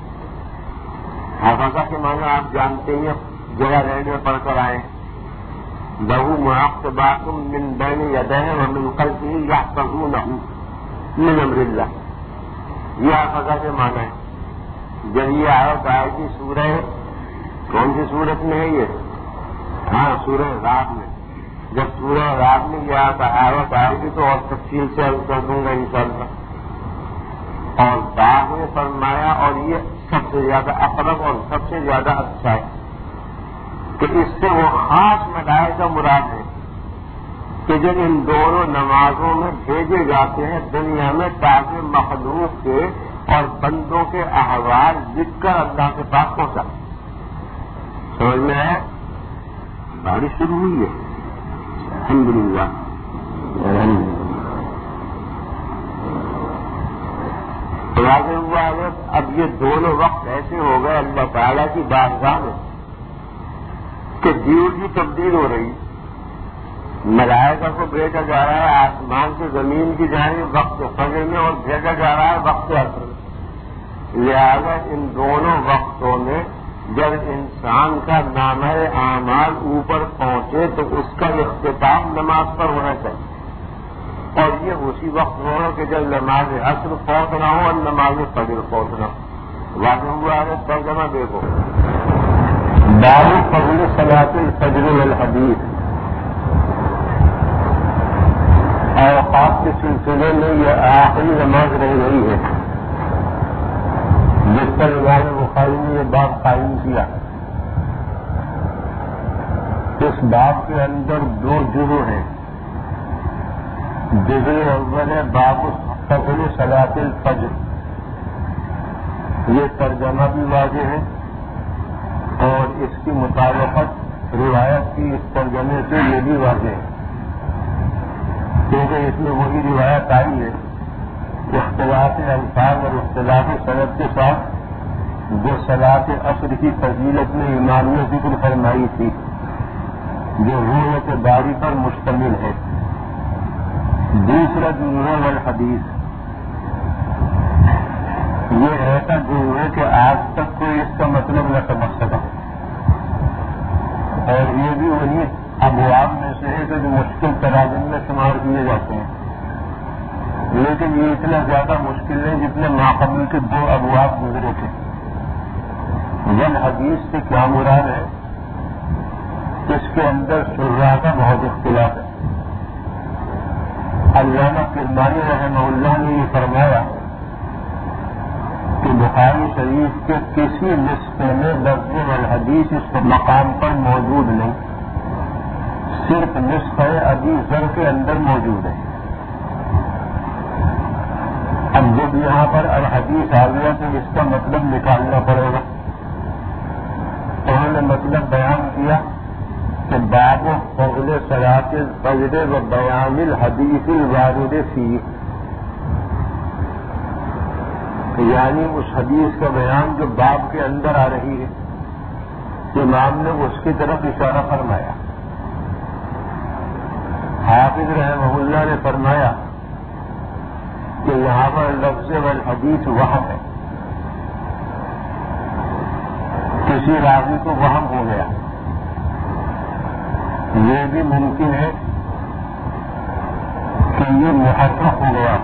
حفظہ کے معنی آپ جانتے ہیں، جگہ رہنے پڑھ کر آئے، لہو معقبات من بین یدیہ ومن خلفہ یحفظونہ من امر اللہ، یہ حفظہ کے معنی ہے۔ جب یہ آیت آئے گی سورہ کون سی صورت میں ہے یہ؟ ہاں سورہ رات میں، جب سورہ رات میں یہ آیت آئے گی تو اور تفصیل سے عرض کر دوں گا انشاءاللہ۔ اور بعد میں فرمایا، اور یہ سب سے زیادہ اقرب اور سب سے زیادہ اچھا ہے کہ اس سے وہ خاص ملائکہ مراد ہے کہ جب ان دونوں نمازوں میں بھیجے جاتے ہیں دنیا میں، تاکہ مخلوق کے اور بندوں کے احوال لکھ کر اللہ کے پاس پہنچا۔ سمجھ میں ہے؟ بارش شروع ہوئی ہے الحمدللہ الحمدللہ۔ واضح ہوا ہے اب یہ دونوں وقت ایسے ہو گئے اللہ تعالیٰ کی بارگاہ میں کہ ڈیوٹی تبدیل ہو رہی، ملائکہ کو بھیجا جا رہا ہے آسمان سے زمین کی جانب وقت فجر میں، اور بھیجا جا رہا ہے وقت عصر میں۔ لہذا ان دونوں وقتوں میں جب انسان کا نامہ اعمال اوپر پہنچے تو اس کا اختتام نماز پر ہونا چاہیے، اور یہ اسی وقت ہو کہ جب نماز عصر پہنچنا ہو اور نماز فجر پہنچنا ہو۔ واضح ہوا ہے ترجمہ دیکھو، باب فضل صلاۃ الفجر والحدیث، اوقات کے سلسلے میں یہ آخری نماز رہ رہی ہے جس پر امام بخاری نے یہ باب قائم کیا۔ اس باب کے اندر دو جزو ہیں، جزء اول ہے باب فضل صلاۃ الفجر، یہ ترجمہ بھی واضح ہے اور اس کی مطابقت روایت کی اس ترجمے سے یہ بھی واضح ہے، کیونکہ اس میں وہی روایت آئی ہے اختلاف الفاظ اور اختلاف سند کے ساتھ جو صلاۃ عصر کی فضیلت میں امام نے ذکر فرمائی تھی، جو روایت باری پر مشتمل ہے۔ دوسرا جملہ والحدیث، یہ ایسا جملہ ہے کہ آج تک کوئی اس کا مطلب نہ سمجھ سکا، اور یہ بھی وہی ابواب میں سے ہے کہ جو مشکل تراجم میں شمار کیے جاتے ہیں، لیکن یہ اتنا زیادہ مشکل ہے جتنے ماقبل کے دو ابواب گزرے تھے۔ والحدیث سے کیا مراد ہے؟ اس کے اندر شرح کا بہت اختلاف ہے۔ علامہ کرمانی رحمہ اللہ نے یہ فرمایا کہ بخاری شریف کے کسی نسخے میں لفظ والحدیث اس مقام پر موجود نہیں، صرف نسخہ ابی ذر کے اندر موجود ہے۔ اب جب یہاں پر الحدیث آ گیا تو اس کا مطلب نکالنا پڑے گا۔ انہوں نے مطلب بیان کیا کہ باب فضل صلاۃ الفجر و بیان الحدیث الوارد فیہ، یعنی اس حدیث کا بیان جو باب کے اندر آ رہی ہے، امام نے اس کی طرف اشارہ فرمایا۔ حافظ رحمہ اللہ نے فرمایا کہ یہاں پر لفظ والحدیث وہم ہے، کسی راوی کو وہم ہو گیا۔ یہ بھی ممکن ہے کہ یہ محرف ہو گیا،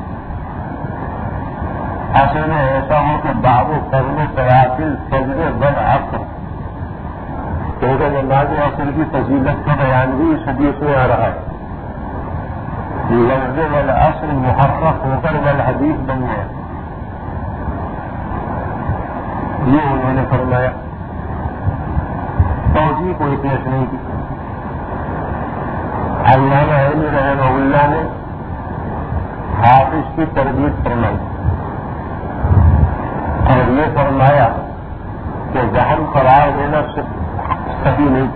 اصل میں ایسا ہو کہ باب فضل صلاۃ الفجر والعصر، کیونکہ نماز عصر کی فضیلت کا بیان بھی اس حدیث میں آ رہا ہے۔ لفظ والعصر محرف ہو کر والحدیث بن گیا، یہ انہوں نے فرمایا، توجیہ کوئی پیش نہیں کی۔ علامہ علی رحمہ اللہ نے حافظ کی تردید فرمائی اور یہ فرمایا کہ ذہن قرار دینا صحیح نہیں،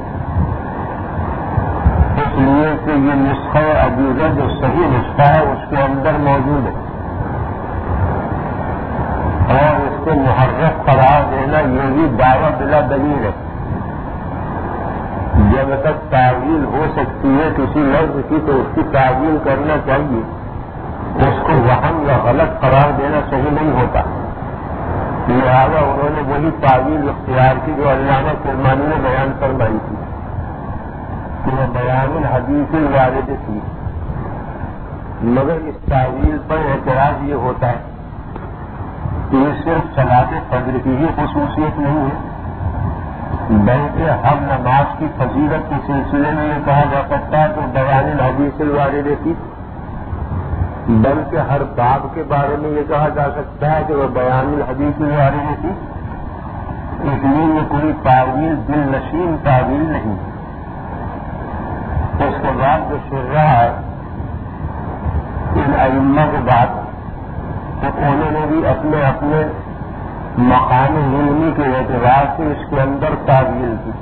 اس لیے کہ یہ نسخہ عجیزہ جو صحیح نسخہ ہے اس کے اندر موجود ہے، اور اس کو محرف قرار دینا یہ بھی دعویٰ بلا دلیل ہے۔ جب تک تعویل ہو سکتی ہے کسی لفظ کی تو اس کی تعویل کرنا چاہیے، اس کو وہم یا غلط قرار دینا صحیح نہیں ہوتا. لہٰذا انہوں نے وہی تعویل اختیار کی جو علامہ کرمانی نے بیان فرمائی تھی کہ وہ بیان الحدیث الوارد تھی. مگر اس تعویل پر اعتراض یہ ہوتا ہے کہ یہ صرف صلاۃ فجر کی ہی خصوصیت نہیں ہے، بلکہ ہر نماز کی فضیلت کے سلسلے میں یہ کہا جا سکتا ہے کہ بیان الحدیث الوارد تھی، بلکہ ہر باب کے بارے میں یہ کہا جا سکتا ہے کہ وہ بیان الحدیث الوارد تھی. اس لیے یہ کوئی تعویل دل نشین تعویل نہیں. اس کے بعد جو سن رہا ہے ان ائمہ کے بعد تو انہوں نے بھی اپنے اپنے مقام علمی کے اعتبار سے اس کے اندر تعویل کی.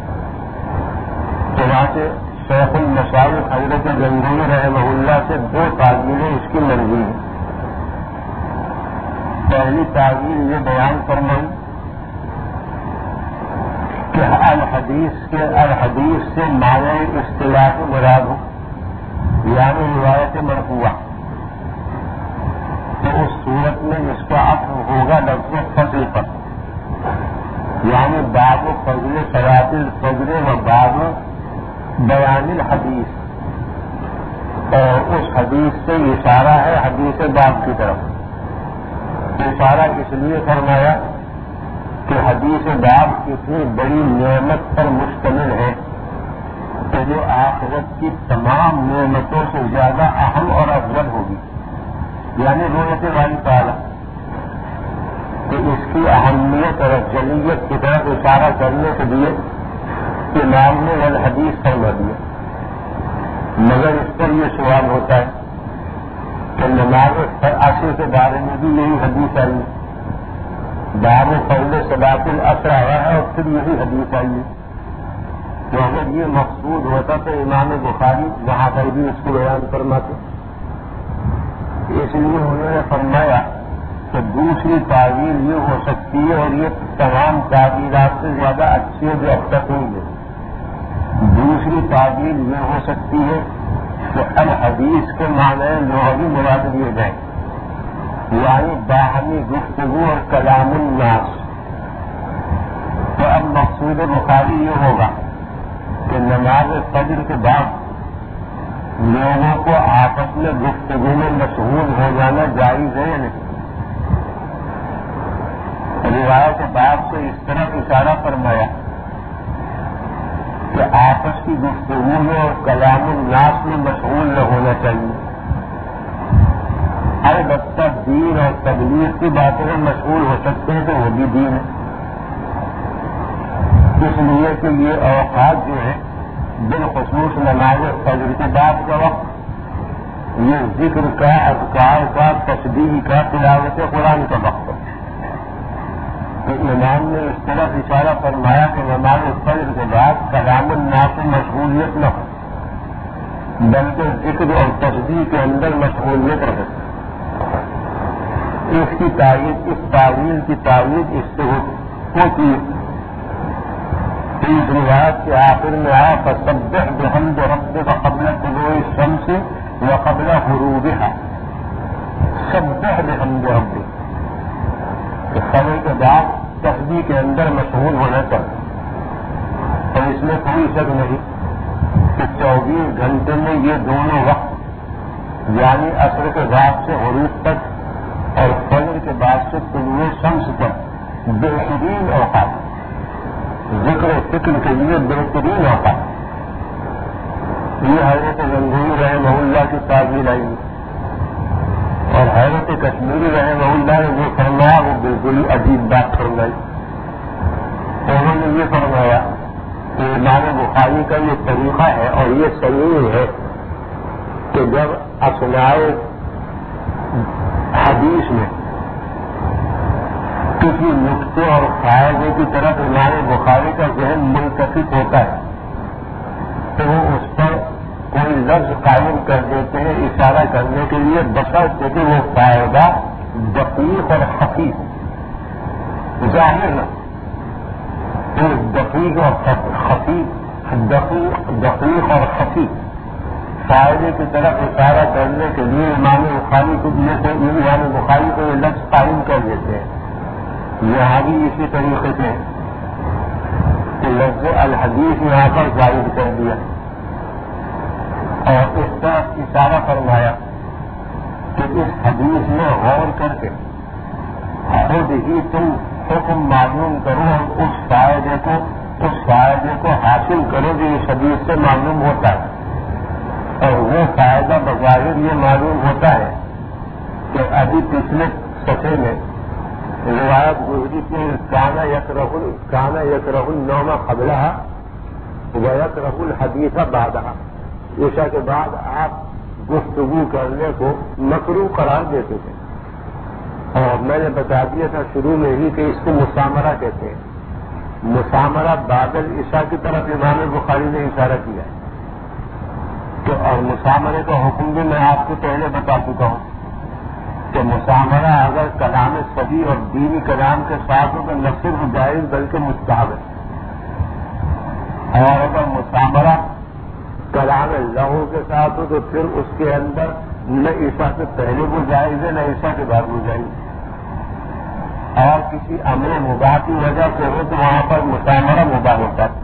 چنانچہ شیخ المشایخ حضرت گنگوئی رحمہ اللہ سے دو تعویلیں اس کی مرضی ہیں. پہلی تعویل یہ بیان فرمائی کہ الحدیث کے الحدیث سے معنی اصطلاح مراد ہو، یعنی روایت مرفوعہ، تو اس صورت میں اس کا عطف ہوگا لفظ فضل پر، یعنی باب فضل صلاۃ الفجر و باب بیان الحدیث. اور اس حدیث سے اشارہ ہے حدیث باب کی طرف. اشارہ اس لیے فرمایا کہ حدیث باب اتنی بڑی نعمت پر مشتمل ہے کہ جو آخرت کی تمام نعمتوں سے زیادہ اہم اور افضل ہوگی، یعنی رویت والی تعالیٰ. کہ اس کی اہمیت اور افضلیت کی طرف اشارہ کرنے کے لیے امام نے الحدیث فرما دیا. مگر اس پر یہ سوال ہوتا ہے کہ نماز عصر کے بارے میں بھی یہی حدیث آئی ہے، باب فضل صلاۃ العصر آیا ہے اور پھر یہی حدیث آئی ہے. تو اگر یہ مقصود ہوتا تو امام بخاری وہاں پر بھی اس کو بیان فرماتے. اس لیے انہوں نے فرمایا کہ دوسری تعویل یہ ہو سکتی ہے، اور یہ تمام تعویلات سے زیادہ اچھی ہے جو اب تک ہوئی ہے. دوسری تعویل یہ ہو سکتی ہے کہ الحدیث کے معنی لغوی مراد لیے جائیں، یعنی باہمی گفتگو اور کلام الناس. تو اب مقصود بخاری یہ ہوگا کہ نماز فجر کے بعد لوگوں کو آپس میں گفتگو میں مشغول ہو جانا جائز ہے یا نہیں. روایت باب سے اس طرح اشارہ فرمایا کہ آپس کی گفتگو میں اور کلام الناس میں مشغول نہ ہونا چاہیے. البتہ دین اور تبلیغ کی باتوں میں مشغول ہو سکتے ہیں تو وہ بھی دین ہے. اس لیے کہ یہ اوقات جو ہے بالخصوص نماز فجر کے بعد کا وقت یہ ذکر کا، اذکار کا، تسبیح کا، تلاوت قرآن کا وقت ہے. تو امام نے اس طرح اشارہ فرمایا کہ نماز فجر کے بعد کلام الناس میں مشغولیت نہ ہو، بلکہ ذکر اور تسبیح کے اندر مشغولیت رہے. اس کی تائید اس تعویل کی تائید اس سے ہوتی ہے. اس روایت کے آخر میں آیا فسبح بحمد ربک قبل طلوع الشمس وقبل غروبها. سبح بحمد ربک، فجر کے بعد تسبیح کے اندر مشغول ہونا چاہیے. اور اس میں کوئی شک نہیں کہ چوبیس گھنٹے میں یہ دونوں وقت یعنی عصر کے بعد سے غروب تک اور فجر کے بعد سے طلوع شمس تک بہترین اوقات، ذکر و فکر کے لیے بہترین اوقات. یہ حضرت گنگوئی رحمہ اللہ کی تعبیر آئی اور حضرت کشمیری رحمہ اللہ نے جو فرمایا وہ بالکل عجیب بات فرمائی. انہوں نے یہ فرمایا کہ امام بخاری کا یہ طریقہ ہے اور یہ صحیح ہے کہ جب اسماء حدیث میں کسی نقطے اور فائدے کی طرف امام بخاری کا ذہن منتقل ہوتا ہے تو وہ اس پر کوئی لفظ قائم کر دیتے ہیں اشارہ کرنے کے لیے، بشرطے کہ وہ فائدہ دقیق اور خفیف ظاہر نہ. پھر دقیق اور خفیف دقیق دقیق اور خفیف فائدے کی طرف اشارہ کرنے کے لیے امام بخاری کو یہ سے امام بخاری کو یہ لفظ قائم کر دیتے ہیں. یہاں بھی اسی طریقے سے کہ لفظ الحدیث یہاں پر ظاہر کر دیا اور اس طرف اشارہ فرمایا کہ اس حدیث میں غور کر کے خود ہی تم حکم معلوم کرو اور اس فائدے کو اس فائدے کو حاصل کرو جو اس حدیث سے معلوم ہوتا ہے. اور وہ فائدہ بظاہر یہ معلوم ہوتا ہے کہ ابھی پچھلے صفحے میں روایت گزری کہ کانا یکرہ کانا یکرہ النوم قبلہا و یکرہ الحدیث بعدہا. عشاء کے بعد آپ گفتگو کرنے کو مکروہ قرار دیتے تھے اور میں نے بتا دیا تھا شروع میں ہی کہ اس کو مسامرہ کہتے ہیں. مسامرہ بعد العشاء کی طرف امام بخاری نے اشارہ کیا ہے. تو اور مسامرے کا حکم بھی میں آپ کو پہلے بتا چکا ہوں کہ مسامرہ اگر کلام صحیح اور دینی کلام کے ساتھ ہو تو نہ صرف جائز بلکہ مستحب ہے. اور اگر مسامرہ کلام لہو کے ساتھ ہو تو پھر اس کے اندر نہ عشاء سے پہلے وہ جائز ہے نہ عشاء کے بعد وہ جائز ہے. اور کسی امر مباح کی وجہ سے ہو تو وہاں پر مسامرہ مباح ہوتا ہے.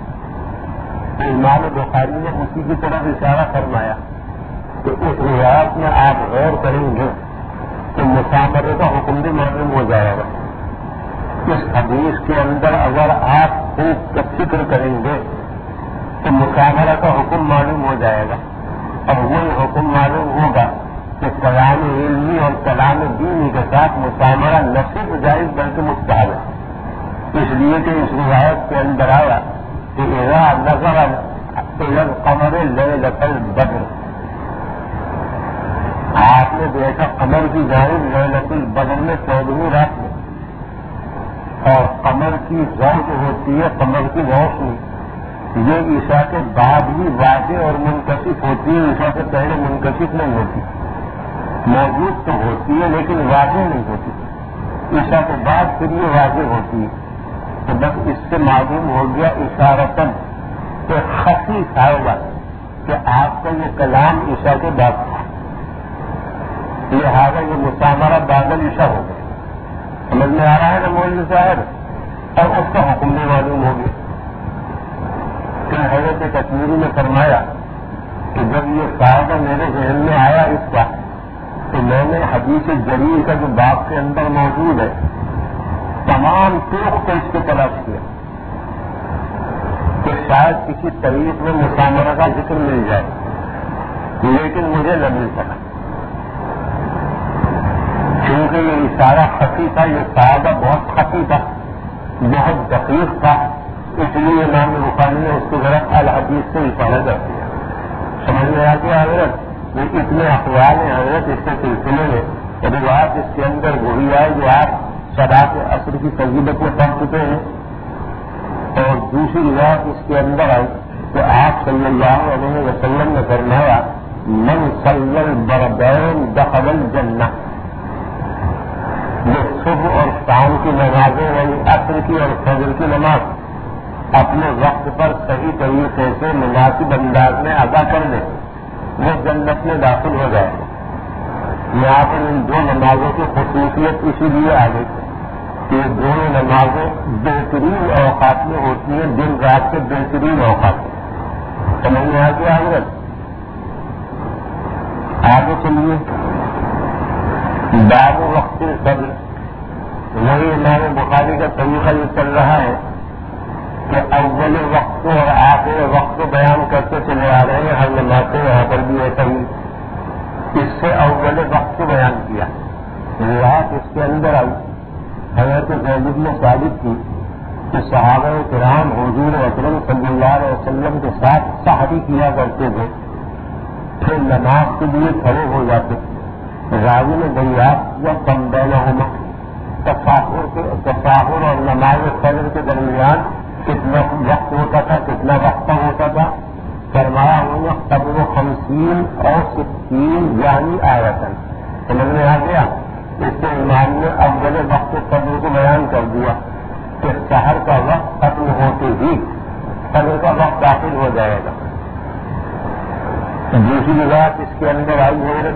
امام بخاری نے اسی کی طرف اشارہ فرمایا کہ اس روایت میں آپ غور کریں گے تو مسامرے کا حکم بھی معلوم ہو جائے گا. اس حدیث کے اندر اگر آپ خوب فکر کریں گے تو مسامرہ کا حکم معلوم ہو جائے گا اور وہی حکم معلوم ہوگا کہ کلام علمی اور کلام دینی کے ساتھ مسامرہ نہ صرف جائز بلکہ مستحب ہے. اس لیے کہ اس روایت کے اندر آیا کہ اذا نظر الى القمر لیلۃ البدر، آپ نے دیکھا قمر کی جانب لیلۃ البدر میں چودہویں رات میں، اور قمر کی روز ہوتی ہے قمر کی روشنی یہ عشاء کے بعد ہی واضح اور منکشف ہوتی ہے. عشاء سے پہلے منکشف نہیں ہوتی، موجود تو ہوتی ہے لیکن واضح نہیں ہوتی. عشاء کے بعد پھر یہ واضح ہوتی ہے. تو بس اس سے معلوم ہو گیا اشارتاً کہ خفی فائدہ کہ آپ کا یہ کلام عشاء کے بعد تھا، لہٰذا یہ مسامرہ بعد عشاء ہو گیا. سمجھ میں آ رہا ہے نا مولوی صاحب؟ اور اس کا حکم بھی معلوم ہو گیا. پھر حضرت کشمیری نے فرمایا کہ جب یہ فائدہ میرے ذہن میں آیا اس کا تو میں نے حدیث جریر کا جو باب کے اندر موجود ہے تمام ٹوک کو اس کو تلاش کیا کہ شاید کسی طریق میں مسامرہ کا ذکر مل جائے، لیکن مجھے نہ مل سکا کیونکہ یہ اشارہ خفی تھا. یہ فائدہ بہت خفی تھا، بہت دقیق تھا. اس لیے امام بخاری نے اس کو ذرا الحدیث سے اشارہ کر دیا. سمجھ میں آ گیا حضرت؟ یہ اتنے اقوال ہیں حضرت اس کے سلسلے میں. روایت اس کے اندر وہی آئے جو آپ صلاۃ عصر کی فضیلت میں پڑھ چکے ہیں، اور دوسری روایت اس کے اندر آئی کہ آپ صلی اللہ علیہ وسلم نے فرمایا من صلی البردین دخل الجنہ. جو صبح اور شام کی نمازیں یعنی عصر کی اور فجر کی نماز اپنے وقت پر صحیح طریقے سے مناسب انداز میں ادا کر دے وہ جنت میں داخل ہو جائے. یہاں پر ان دو نمازوں کی خصوصیت اسی لیے آ گئی کہ یہ دونوں نمازیں بہترین اوقات میں ہوتی ہیں، دن رات کے بہترین اوقات میں. سمجھ میں آ گیا حضرت؟ آگے چلیے. باب وقت صبر، وہی امام بخاری کا طریقہ یہ چل رہا ہے کہ اول وقت اور آخر وقت بیان کرتے چلے آ رہے ہیں. ہر نماز سے یہاں پر بھی ایسا ہی اس سے اول وقت بیان کیا. روایت اس کے اندر آئی حضرت زید نے ثابت کی کہ صحابہ کرام حضور اکرم صلی اللہ علیہ وسلم کے ساتھ سحری کیا کرتے تھے، پھر نماز کے لیے کھڑے ہو جاتے. راوی نے دریافت کیا کم بینہما، تفاخر اور نماز فجر کے درمیان کتنا وقت ہوتا تھا، کتنا وقت ہوتا تھا؟ فرمایا ہوا قبل خمسین اور ستین یعنی آیتن. سمجھ میں آ گیا؟ اس سے امام نے اول وقت قبل کو بیان کر دیا کہ سحر کا وقت ختم ہوتے ہی فجر کا وقت داخل ہو جائے گا. دوسری بات اس کے اندر آئی ہے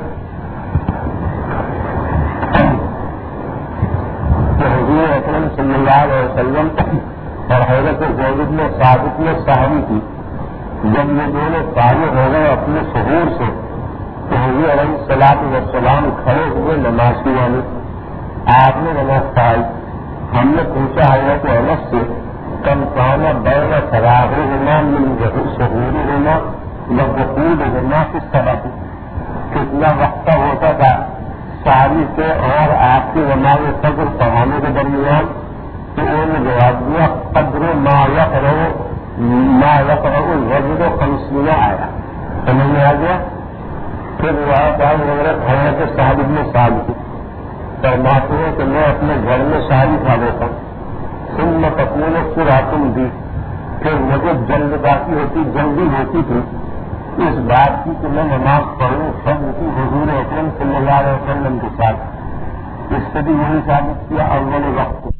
کہ حضور اکرم صلی اللہ علیہ وسلم اور حضرت زید بن ثابت نے صحابی کی جب یہ دونوں فارغ ہو گئے اپنے ظہور سے تو حضور علیہ الصلوۃ والسلام کھڑے ہوئے نماز کی والے آپ نے نماز پڑھائی. ہم نے پوچھا حضرت انس سے کم کانا بین فراغہما من ظہورہما ووقوفہما فی الصلاۃ، کتنا وقت ہوتا تھا صحابی سے اور آپ کی نماز فجر پڑھانے کے درمیان؟ تو انہوں نے جواب دیا قدر ما یقرأ ما یقرأ الرجل خمسین آیا. سمجھ میں آ گیا؟ پھر روایت آئی حضرت حضرت صاحب ابن ثابت فرماتے ہیں کہ میں اپنے گھر میں شادی کھا لیتا ہوں، ثم تقول صراط بھی، پھر مجھے جلد باقی ہوتی جلدی ہوتی تھی اس بات کی کہ میں نماز پڑھوں سب کی حضور اکرم صلی اللہ علیہ وسلم کے ساتھ. اس سے بھی یہی ثابت کیا اول وقت